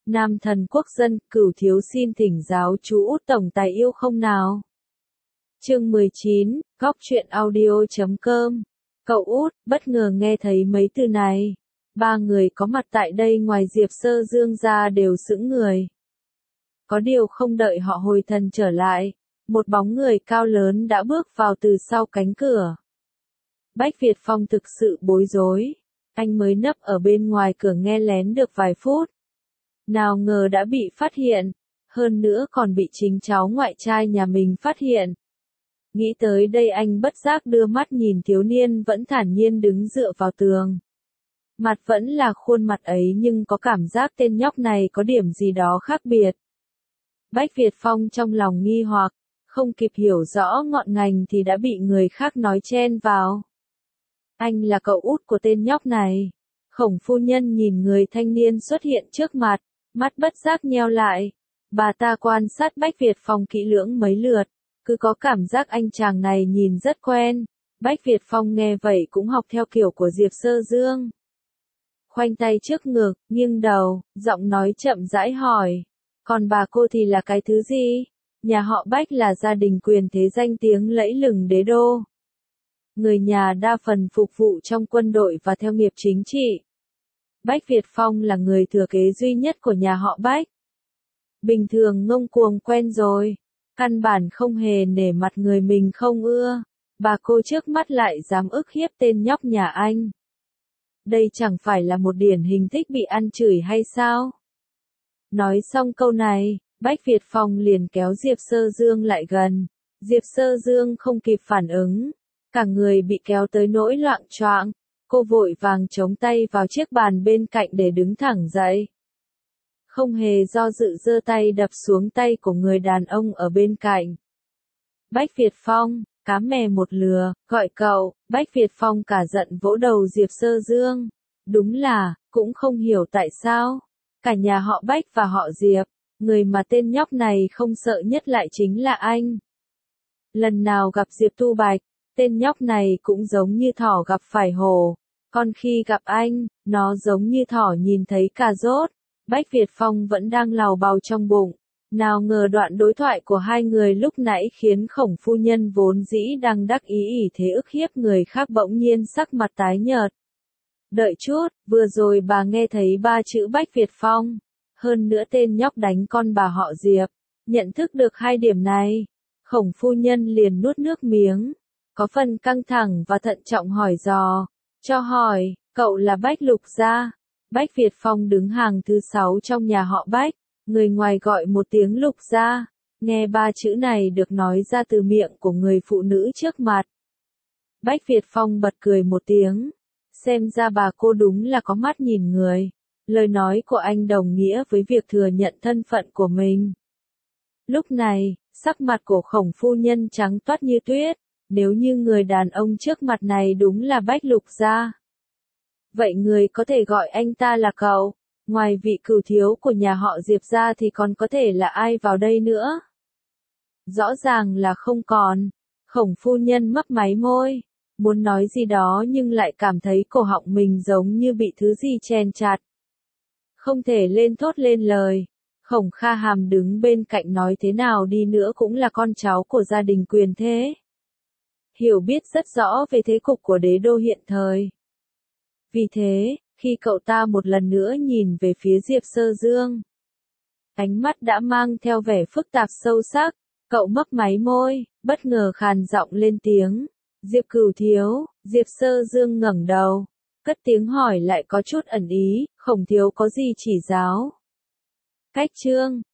Nam thần quốc dân, Cửu thiếu xin thỉnh giáo chú Út tổng tài yêu không nào. Chương 19, góc truyện audio.com. Cậu Út, bất ngờ nghe thấy mấy từ này. Ba người có mặt tại đây ngoài Diệp Sơ Dương ra đều sững người. Có điều không đợi họ hồi thần trở lại, một bóng người cao lớn đã bước vào từ sau cánh cửa. Bách Việt Phong thực sự bối rối, anh mới nấp ở bên ngoài cửa nghe lén được vài phút. Nào ngờ đã bị phát hiện, hơn nữa còn bị chính cháu ngoại trai nhà mình phát hiện. Nghĩ tới đây anh bất giác đưa mắt nhìn thiếu niên vẫn thản nhiên đứng dựa vào tường. Mặt vẫn là khuôn mặt ấy nhưng có cảm giác tên nhóc này có điểm gì đó khác biệt. Bách Việt Phong trong lòng nghi hoặc, không kịp hiểu rõ ngọn ngành thì đã bị người khác nói chen vào. Anh là cậu út của tên nhóc này. Khổng phu nhân nhìn người thanh niên xuất hiện trước mặt, mắt bất giác nheo lại. Bà ta quan sát Bách Việt Phong kỹ lưỡng mấy lượt, cứ có cảm giác anh chàng này nhìn rất quen. Bách Việt Phong nghe vậy cũng học theo kiểu của Diệp Sơ Dương. Khoanh tay trước ngực, nghiêng đầu, giọng nói chậm rãi hỏi. Còn bà cô thì là cái thứ gì? Nhà họ Bách là gia đình quyền thế danh tiếng lẫy lừng đế đô. Người nhà đa phần phục vụ trong quân đội và theo nghiệp chính trị. Bách Việt Phong là người thừa kế duy nhất của nhà họ Bách. Bình thường ngông cuồng quen rồi, căn bản không hề nể mặt người mình không ưa. Bà cô trước mắt lại dám ức hiếp tên nhóc nhà anh. Đây chẳng phải là một điển hình thích bị ăn chửi hay sao? Nói xong câu này, Bách Việt Phong liền kéo Diệp Sơ Dương lại gần. Diệp Sơ Dương không kịp phản ứng, cả người bị kéo tới nỗi loạng choạng. Cô vội vàng chống tay vào chiếc bàn bên cạnh để đứng thẳng dậy. Không hề do dự giơ tay đập xuống tay của người đàn ông ở bên cạnh. Bách Việt Phong, cá mè một lừa, gọi cậu. Bách Việt Phong cả giận vỗ đầu Diệp Sơ Dương. Đúng là, cũng không hiểu tại sao. Cả nhà họ Bách và họ Diệp, người mà tên nhóc này không sợ nhất lại chính là anh. Lần nào gặp Diệp Tu Bạch, tên nhóc này cũng giống như thỏ gặp phải hổ. Còn khi gặp anh, nó giống như thỏ nhìn thấy cà rốt. Bách Việt Phong vẫn đang lào bào trong bụng. Nào ngờ đoạn đối thoại của hai người lúc nãy khiến Khổng phu nhân vốn dĩ đang đắc ý ỷ thế ức hiếp người khác bỗng nhiên sắc mặt tái nhợt. Đợi chút, vừa rồi bà nghe thấy ba chữ Bách Việt Phong. Hơn nữa tên nhóc đánh con bà họ Diệp. Nhận thức được hai điểm này, Khổng phu nhân liền nuốt nước miếng. Có phần căng thẳng và thận trọng hỏi dò. Cho hỏi, cậu là Bách Lục gia? Bách Việt Phong đứng hàng thứ 6 trong nhà họ Bách. Người ngoài gọi một tiếng Lục gia. Nghe ba chữ này được nói ra từ miệng của người phụ nữ trước mặt. Bách Việt Phong bật cười một tiếng. Xem ra bà cô đúng là có mắt nhìn người. Lời nói của anh đồng nghĩa với việc thừa nhận thân phận của mình. Lúc này, sắc mặt của Khổng phu nhân trắng toát như tuyết. Nếu như người đàn ông trước mặt này đúng là Bách Lục gia, vậy người có thể gọi anh ta là cậu. Ngoài vị cửu thiếu của nhà họ Diệp ra thì còn có thể là ai vào đây nữa? Rõ ràng là không còn. Khổng phu nhân mấp máy môi, muốn nói gì đó nhưng lại cảm thấy cổ họng mình giống như bị thứ gì chen chặt. Không thể lên thốt lên lời. Khổng Kha Hàm đứng bên cạnh nói thế nào đi nữa cũng là con cháu của gia đình quyền thế. Hiểu biết rất rõ về thế cục của đế đô hiện thời. Vì thế, khi cậu ta một lần nữa nhìn về phía Diệp Sơ Dương, ánh mắt đã mang theo vẻ phức tạp sâu sắc, cậu mấp máy môi, bất ngờ khàn giọng lên tiếng. Diệp Cửu thiếu. Diệp Sơ Dương ngẩng đầu, cất tiếng hỏi lại có chút ẩn ý, Khổng thiếu có gì chỉ giáo? Cách chương